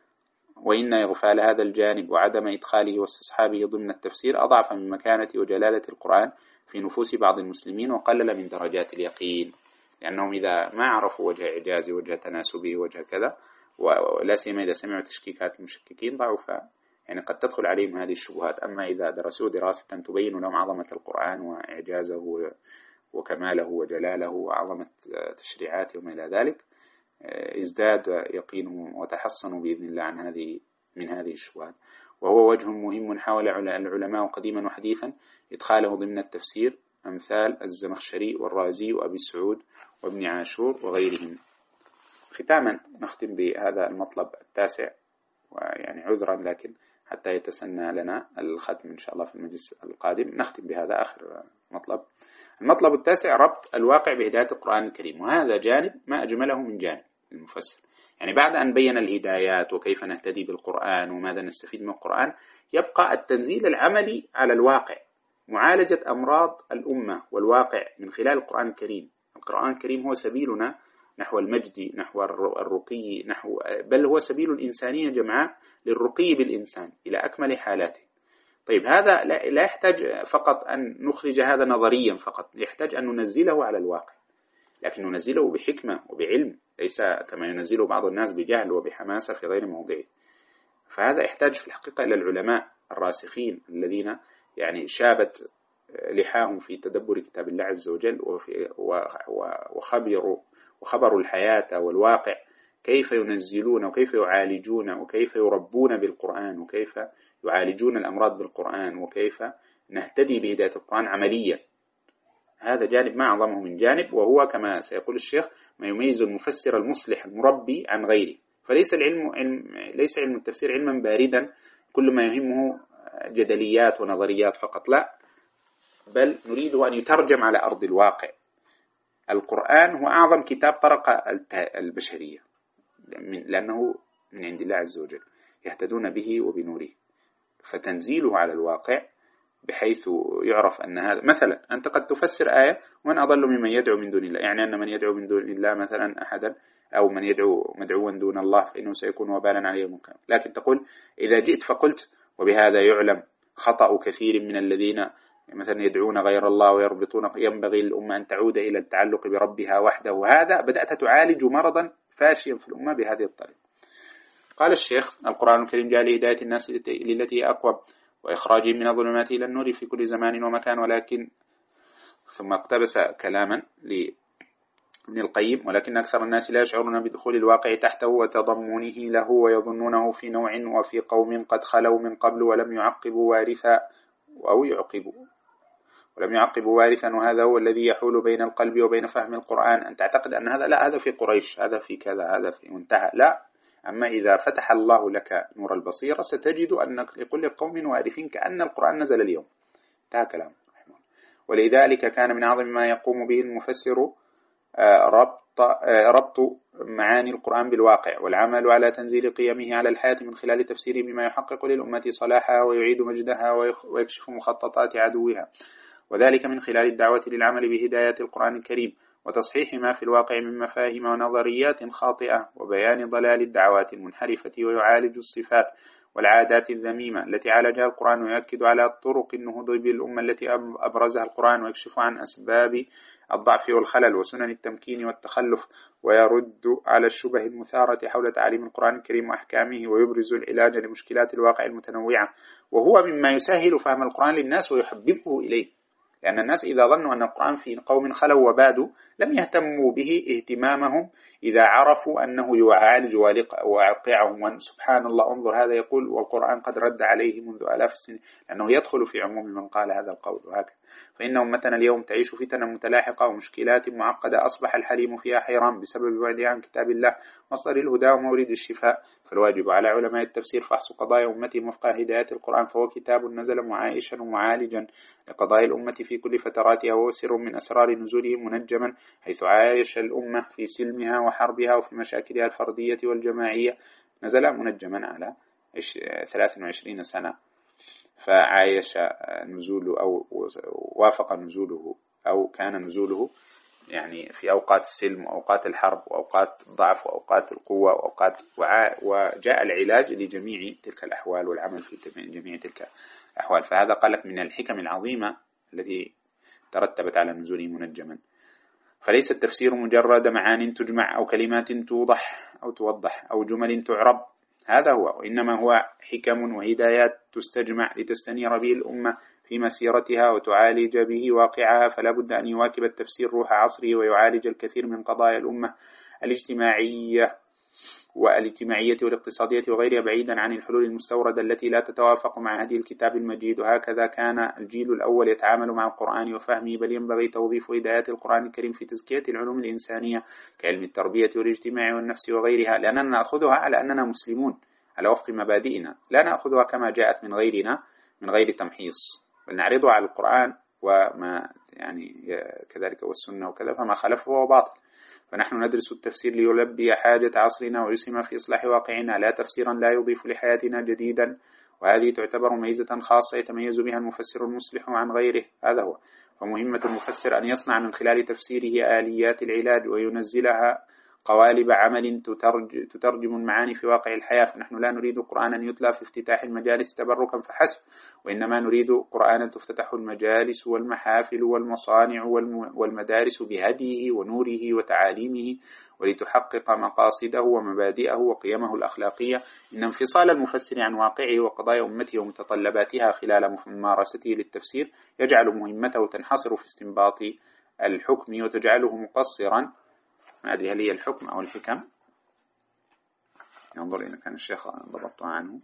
وإن إغفال هذا الجانب وعدم إدخاله واستصحابه ضمن التفسير أضعف من مكانة وجلالة القرآن في نفوس بعض المسلمين وقلل من درجات اليقين، لأنهم إذا ما عرفوا وجه إعجازه وجه تناسبه وجه كذا، ولا سيما إذا سمعوا تشكيكات المشككين ضعف، يعني قد تدخل عليهم هذه الشبهات. أما إذا درسوا دراسة تبين لهم عظمة القرآن وإعجازه وكماله وجلاله وعظمة تشريعاته وما إلى ذلك، ازداد يقينهم وتحصنوا بإذن الله عن هذه من هذه الشبهات. وهو وجه مهم حاول العلماء قديما وحديثا إدخاله ضمن التفسير، أمثال الزمخشري والرازي وأبي السعود وابن عاشور وغيرهم. ختاما نختم بهذا المطلب التاسع، ويعني عذرا لكن حتى يتسنى لنا الختم إن شاء الله في المجلس القادم، نختم بهذا آخر مطلب. المطلب التاسع: ربط الواقع بهداية القرآن الكريم. وهذا جانب ما أجمله من جانب المفسر، يعني بعد أن بين الهدايات وكيف نهتدي بالقرآن وماذا نستفيد من القرآن، يبقى التنزيل العملي على الواقع، معالجة أمراض الأمة والواقع من خلال القرآن الكريم. القرآن الكريم هو سبيلنا نحو المجد، نحو الرقي، نحو بل هو سبيل الإنسانية جمعاء للرقي بالإنسان إلى أكمل حالاته. طيب هذا لا يحتاج فقط أن نخرج هذا نظريا فقط، يحتاج أن ننزله على الواقع، لكن ننزله بحكمة وبعلم، ليس كما ينزله بعض الناس بجهل وبحماسة في غير موضعه. فهذا يحتاج في الحقيقة إلى العلماء الراسخين الذين يعني شابت لحاهم في تدبر كتاب الله عز وجل وخبروا وخبروا الحياة والواقع، كيف ينزلون وكيف يعالجون وكيف يربون بالقرآن وكيف يعالجون الأمراض بالقرآن وكيف نهتدي بهداية القرآن عمليا. هذا جانب ما أعظمه من جانب، وهو كما سيقول الشيخ ما يميز المفسر المصلح المربي عن غيره. فليس العلم علم ليس علم التفسير علما باردا كل ما يهمه جدليات ونظريات فقط، لا، بل نريده أن يترجم على أرض الواقع. القرآن هو أعظم كتاب طرق البشرية، لأنه من عند الله عز وجل يهتدون به وبنوره، فتنزيله على الواقع بحيث يعرف أن هذا، مثلا أنت قد تفسر آية: ومن أضل ممن يدعو من دون الله، يعني أن من يدعو من دون الله مثلا أحدا، أو من يدعو مدعوا دون الله فإنه سيكون وبالا عليه مكان. لكن تقول إذا جئت فقلت: وبهذا يعلم خطأ كثير من الذين مثلا يدعون غير الله ويربطون، ينبغي للأمة أن تعود إلى التعلق بربها وحده، هذا بدأت تعالج مرضا فاشيا في الأمة بهذه الطريقة. قال الشيخ: القرآن الكريم جاء لهداية الناس للتي أقوى وإخراجهم من الظلمات إلى النور في كل زمان ومكان، ولكن ثم اقتبس كلاما لابن القيم: ولكن أكثر الناس لا يشعرون بدخول الواقع تحته وتضمنه له، ويظنونه في نوع وفي قوم قد خلوا من قبل ولم يعقبوا وارثا أو يعقبوا ولم يعقبوا وارثا، وهذا هو الذي يحول بين القلب وبين فهم القرآن. أن تعتقد أن هذا لا، هذا في قريش، هذا في كذا، هذا في منتهى، لا. أما إذا فتح الله لك نور البصيرة ستجد أن لكل قوم وارثين كأن القرآن نزل اليوم، انتهى كلام. ولذلك كان من أعظم ما يقوم به المفسر ربط ربط معاني القرآن بالواقع، والعمل على تنزيل قيمه على الحياة من خلال تفسيره بما يحقق للأمة صلاحها ويعيد مجدها ويكشف مخططات عدوها، وذلك من خلال الدعوة للعمل بهداية القرآن الكريم وتصحيح ما في الواقع من مفاهيم ونظريات خاطئة، وبيان ضلال الدعوات المنحرفة، ويعالج الصفات والعادات الذميمة التي عالجها القرآن، ويؤكد على طرق النهوض بالأمة التي أبرزها القرآن، ويكشف عن أسباب الضعف والخلل وسنن التمكين والتخلف، ويرد على الشبه المثارة حول تعاليم القرآن الكريم وأحكامه، ويبرز العلاج لمشكلات الواقع المتنوعة، وهو مما يسهل فهم القرآن للناس ويحببه إليه، لأن الناس إذا ظنوا أن القرآن في قوم خلوا وبادوا لم يهتموا به اهتمامهم إذا عرفوا أنه يعالج واقعهم. سبحان الله، انظر هذا يقول والقرآن قد رد عليه منذ آلاف السنين، لأنه يدخل في عموم من قال هذا القول. وهكذا فإن أمتنا اليوم تعيش فتنا متلاحقة ومشكلات معقدة أصبح الحليم فيها حيران بسبب بعدها عن كتاب الله مصدر الهدى ومورد الشفاء. فالواجب على علماء التفسير فحص قضايا أمتهم وفق هدايات القرآن، فهو كتاب نزل معايشا ومعالجا لقضايا الأمة في كل فتراتها، وهو سر من أسرار نزوله منجما، حيث عايش الأمة في سلمها وحربها وفي مشاكلها الفردية والجماعية. نزل منجما على ثلاث وعشرين سنة، فعايش نزوله أو وافق نزوله أو كان نزوله يعني في أوقات السلم وأوقات الحرب وأوقات الضعف وأوقات القوة وأوقات وجاء العلاج لجميع تلك الأحوال والعمل في جميع تلك الأحوال. فهذا قالك من الحكم العظيمة التي ترتبت على نزوله منجما. فليس التفسير مجرد معان تجمع أو كلمات توضح أو توضح أو جمل تعرب، هذا هو، وإنما هو حكم وهدايات تستجمع لتستنير به الأمة في مسيرتها وتعالج به واقعها. فلا بد أن يواكب التفسير روح عصره ويعالج الكثير من قضايا الأمة الاجتماعية والاجتماعية والاقتصادية وغيرها، بعيدا عن الحلول المستوردة التي لا تتوافق مع هذه الكتاب المجيد. وهكذا كان الجيل الأول يتعامل مع القرآن وفهمه، بل ينبغي توظيف هدايات القرآن الكريم في تزكية العلوم الإنسانية كعلم التربية والاجتماع والنفس وغيرها، لأننا نأخذها على أننا مسلمون على وفق مبادئنا، لا نأخذها كما جاءت من غيرنا من غير تمحيص، بل نعرضها على القرآن وما يعني كذلك والسنة وكذا، فما خلفه هو باطل. فنحن ندرس التفسير ليلبي حاجة عصرنا ويسهم في إصلاح واقعنا، لا تفسيرا لا يضيف لحياتنا جديدا. وهذه تعتبر ميزة خاصة يتميز بها المفسر المصلح عن غيره، هذا هو. فمهمة المفسر أن يصنع من خلال تفسيره آليات العلاج وينزلها قوالب عمل تترج تترجم المعاني في واقع الحياة. فنحن لا نريد قرآنا يتلى في افتتاح المجالس تبركا فحسب، وإنما نريد قرآنا تفتتح المجالس والمحافل والمصانع والمدارس بهديه ونوره وتعاليمه، ولتحقق مقاصده ومبادئه وقيمه الأخلاقية. إن انفصال المفسر عن واقعه وقضايا أمته ومتطلباتها خلال ممارسته للتفسير يجعل مهمته تنحصر في استنباط الحكم وتجعله مقصرا. ما أدري هل هي الحكم أو الحكم، ينظر إذا كان الشيخ ضبطه عنه،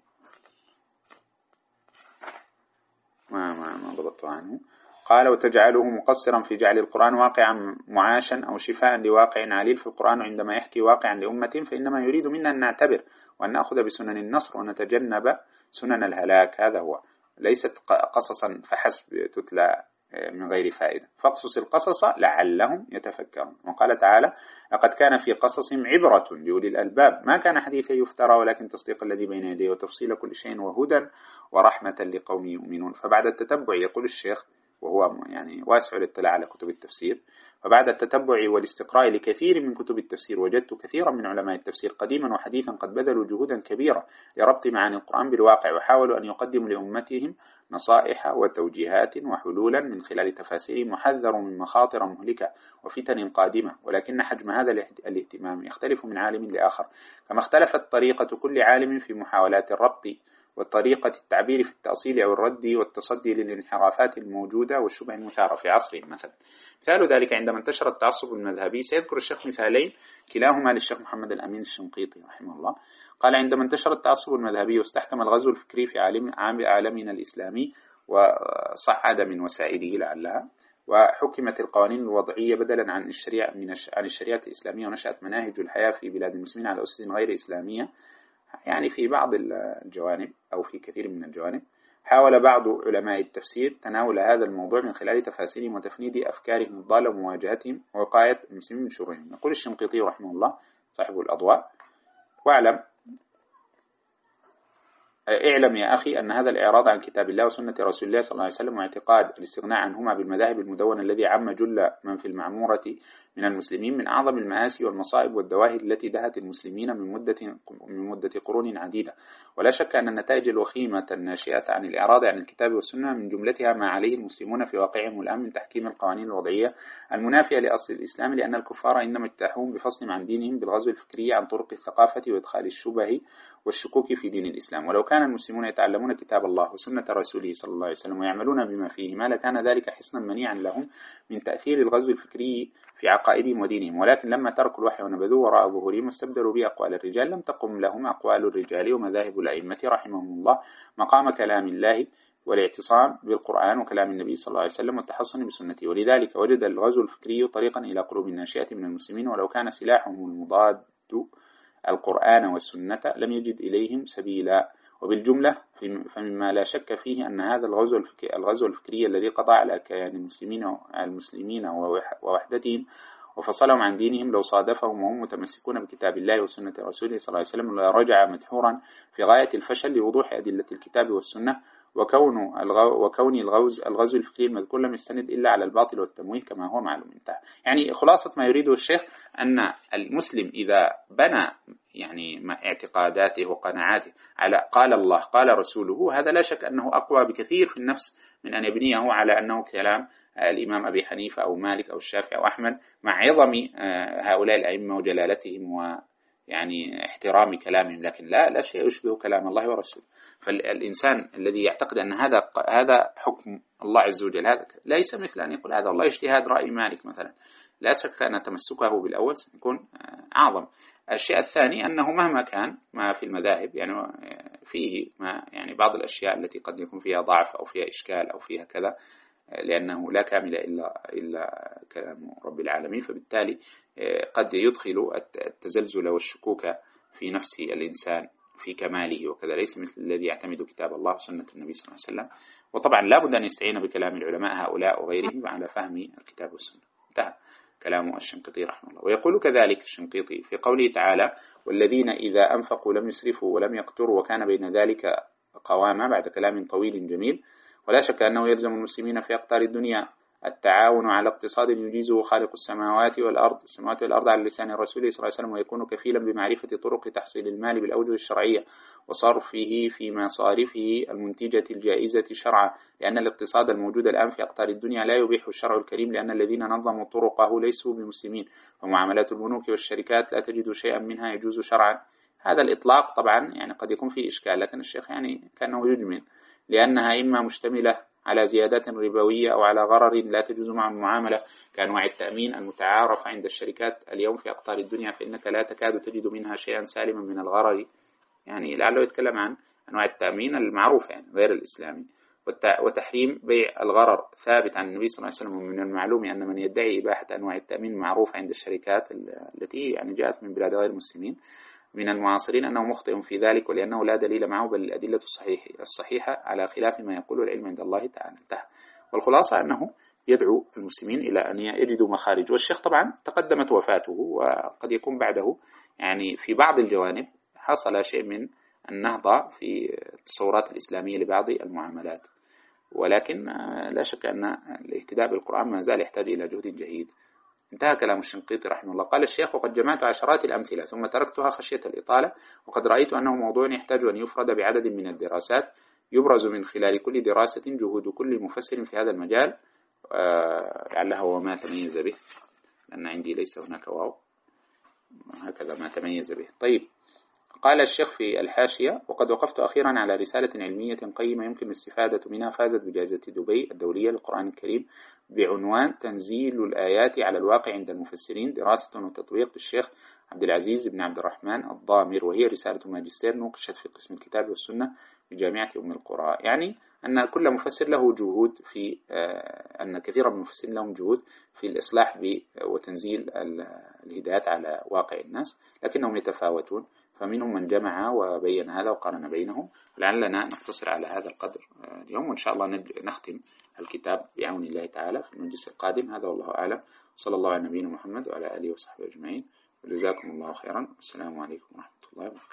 ما ما ما ضبطه عنه. قال وتجعله مقصرا في جعل القرآن واقعا معاشا أو شفاء لواقع عليل. في القرآن عندما يحكي واقعا لأمة فإنما يريد منا أن نعتبر وأن نأخذ بسنن النصر ونتجنب سنن الهلاك، هذا هو، ليست قصصا فحسب تتلى من غير فائدة. فاقصص القصص لعلهم يتفكرون. وقال تعالى لقد كان في قصصهم عبرة لأولي الألباب ما كان حديثا يفترى ولكن تصديق الذي بين يديه وتفصيل كل شيء وهدى ورحمة لقوم يؤمنون. فبعد التتبع يقول الشيخ، وهو يعني واسع الاطلاع على كتب التفسير، فبعد التتبع والاستقراء لكثير من كتب التفسير وجدت كثيرا من علماء التفسير قديما وحديثا قد بذلوا جهودا كبيرة لربط معاني القرآن بالواقع، وحاولوا أن يقدموا لأمتهم نصائح وتوجيهات وحلولا من خلال تفاسير محذر من مخاطر مهلكة وفتن قادمة. ولكن حجم هذا الاهتمام يختلف من عالم لآخر، كما اختلفت طريقة كل عالم في محاولات الربط وطريقة التعبير في التأصيل أو الرد والتصدي للانحرافات الموجودة والشبه المثارة في عصرهم. مثلا مثال ذلك عندما انتشر التعصب المذهبي، سيذكر الشيخ مثالين كلاهما للشيخ محمد الأمين الشنقيطي رحمه الله. قال عندما انتشر التعصب المذهبي واستحكم الغزو الفكري في عالم عالمنا الإسلامي وصعد من وسائله لعلها، وحكمت القوانين الوضعية بدلا عن الشريعة من عن الشريعة الإسلامية، ونشأت مناهج الحياة في بلاد المسلمين على أسس غير إسلامية، يعني في بعض الجوانب أو في كثير من الجوانب. حاول بعض علماء التفسير تناول هذا الموضوع من خلال تفاسيرهم وتفنيد أفكارهم الضالة ومواجهتهم ووقاية المسلمين من شرهم. يقول الشنقيطي رحمه الله صاحب الأضواء: واعلم اعلم يا أخي أن هذا الإعراض عن كتاب الله وسنة رسول الله صلى الله عليه وسلم واعتقاد الاستغناء عنهما بالمذاهب المدونة الذي عم جل من في المعمورة من المسلمين من أعظم المآسي والمصائب والدواهي التي دهت المسلمين من مدة من مدة قرون عديدة. ولا شك أن النتائج الوخيمة الناشئة عن الإعراض عن الكتاب والسنة من جملتها ما عليه المسلمون في واقعهم الآن من تحكيم القوانين الوضعية المنافية لأصل الإسلام، لأن الكفار إنما اجتاحون بفصل عن دينهم بالغزو الفكري عن طرق الثقافة وإدخال الشبه والشكوك في دين الإسلام. ولو كان المسلمون يتعلمون كتاب الله وسنة رسوله صلى الله عليه وسلم ويعملون بما فيهما لكان ذلك حصنا منيعا لهم من تأثير الغزو الفكري في عقائد عقائدهم ودينهم، ولكن لما تركوا الوحي ونبذوه وراء ظهورهم واستبدلوا به أقوال الرجال لم تقم لهم أقوال الرجال ومذاهب الأئمة رحمهم الله مقام كلام الله والاعتصام بالقرآن وكلام النبي صلى الله عليه وسلم والتحصن بسنته. ولذلك وجد الغزو الفكري طريقا إلى قلوب الناشئة من المسلمين، ولو كان سلاحهم المضاد القرآن والسنة لم يجد إليهم سبيلا. وبالجملة فمما لا شك فيه أن هذا الغزو الفكري, الغزو الفكري الذي قضى على كيان المسلمين المسلمين ووحدتهم وفصلهم عن دينهم لو صادفهم وهم متمسكون بكتاب الله وسنة رسوله صلى الله عليه وسلم لرجع مدحورا في غاية الفشل لوضوح أدلة الكتاب والسنة، وكون الغو وكون الغوز الغزو الفكري المذكور لم يستند إلا على الباطل والتمويه كما هو معلوم. انتهى. يعني خلاصة ما يريده الشيخ أن المسلم إذا بنى يعني اعتقاداته وقناعاته على قال الله قال رسوله، هذا لا شك أنه أقوى بكثير في النفس من أن يبنيه على أنه كلام الإمام أبي حنيفة أو مالك أو الشافعي أو أحمد، مع عظم هؤلاء الأئمة وجلالتهم ويعني احترام كلامهم، لكن لا لا شيء يشبه كلام الله ورسوله. فالإنسان الذي يعتقد أن هذا هذا حكم الله عز وجل هذا ليس مثل أن يقول هذا الله اجتهاد رأي مالك مثلا، لا شك أن تمسكه بالأول سيكون أعظم. الشيء الثاني أنه مهما كان ما في المذاهب يعني فيه ما يعني بعض الأشياء التي قد يكون فيها ضعف أو فيها إشكال أو فيها كذا، لأنه لا كامل إلا إلا كلام رب العالمين، فبالتالي قد يدخل التزلزل والشكوك في نفس الإنسان في كماله وكذا، ليس مثل الذي يعتمد كتاب الله وسنة النبي صلى الله عليه وسلم. وطبعا لا بد أن يستعين بكلام العلماء هؤلاء وغيرهم على فهم الكتاب والسنة. انتهى كلام الشنقيطي رحمه الله. ويقول كذلك الشنقيطي في قوله تعالى والذين إذا أنفقوا لم يسرفوا ولم يقتروا وكان بين ذلك قواما، بعد كلام طويل جميل. ولا شك أنه يلزم المسلمين في أقطار الدنيا التعاون على اقتصاد يجيزه خالق السماوات والأرض السماوات والأرض على لسان الرسول صلى الله عليه وسلم، ويكون كفيلا بمعرفة طرق تحصيل المال بالأوجه الشرعية وصرفه في مصارفه المنتجة الجائزة شرعا، لأن الاقتصاد الموجود الآن في أقطار الدنيا لا يبيح الشرع الكريم، لأن الذين نظموا طرقه ليسوا بمسلمين، ومعاملات البنوك والشركات لا تجد شيئا منها يجوز شرعا. هذا الإطلاق طبعا يعني قد يكون فيه إشكال، لكن الشيخ يعني كأنه يجمل، لأنها إما مشتملة على زيادات ربوية أو على غرر لا تجوز مع المعاملة كأنواع التأمين المتعارف عند الشركات اليوم في أقطار الدنيا، فإنك لا تكاد تجد منها شيئا سالما من الغرر. يعني لعله يتكلم عن أنواع التأمين المعروفة يعني غير الإسلامي. وتحريم بيع الغرر ثابت عن النبي صلى الله عليه وسلم، ومن المعلوم أن من يدعي إباحة أنواع التأمين المعروفة عند الشركات التي يعني جاءت من بلاد غير المسلمين من المعاصرين أنه مخطئ في ذلك، ولأنه لا دليل معه بل الأدلة الصحيح الصحيحة على خلاف ما يقول العلم عند الله تعالى. انتهى. والخلاصة أنه يدعو المسلمين إلى أن يجدوا مخارج. والشيخ طبعا تقدمت وفاته، وقد يكون بعده يعني في بعض الجوانب حصل شيء من النهضة في التصورات الإسلامية لبعض المعاملات، ولكن لا شك أن الاهتداء بالقرآن ما زال يحتاج إلى جهد جهيد. انتهى كلام الشنقيطي رحمه الله. قال الشيخ وقد جمعت عشرات الأمثلة ثم تركتها خشية الإطالة، وقد رأيت أنه موضوع يحتاج أن يفرد بعدد من الدراسات، يبرز من خلال كل دراسة جهود كل مفسر في هذا المجال لعله هو ما تميز به، لأن عندي ليس هناك واو، هكذا ما تميز به. طيب، قال الشيخ في الحاشية وقد وقفت أخيرا على رسالة علمية قيمة يمكن الاستفادة منها، فازت بجائزة دبي الدولية للقرآن الكريم بعنوان تنزيل الآيات على الواقع عند المفسرين، دراسة وتطبيق للشيخ عبد العزيز بن عبد الرحمن الضامر، وهي رسالة ماجستير نوقشت في قسم الكتاب والسنة بجامعة أم القرى. يعني أن كل مفسر له جهود في أن كثيرا من المفسرين لهم جهود في الإصلاح وتنزيل الهدايات على واقع الناس، لكنهم يتفاوتون، فمنهم من جمع وبين هذا وقارن بينهم. لعلنا نقتصر على هذا القدر اليوم، وإن شاء الله نختم الكتاب بعون الله تعالى في المجلس القادم. هذا والله أعلم، صلى الله على نبينا محمد وعلى آله وصحبه أجمعين، وجزاكم الله خيرا، والسلام عليكم ورحمة الله وبركاته.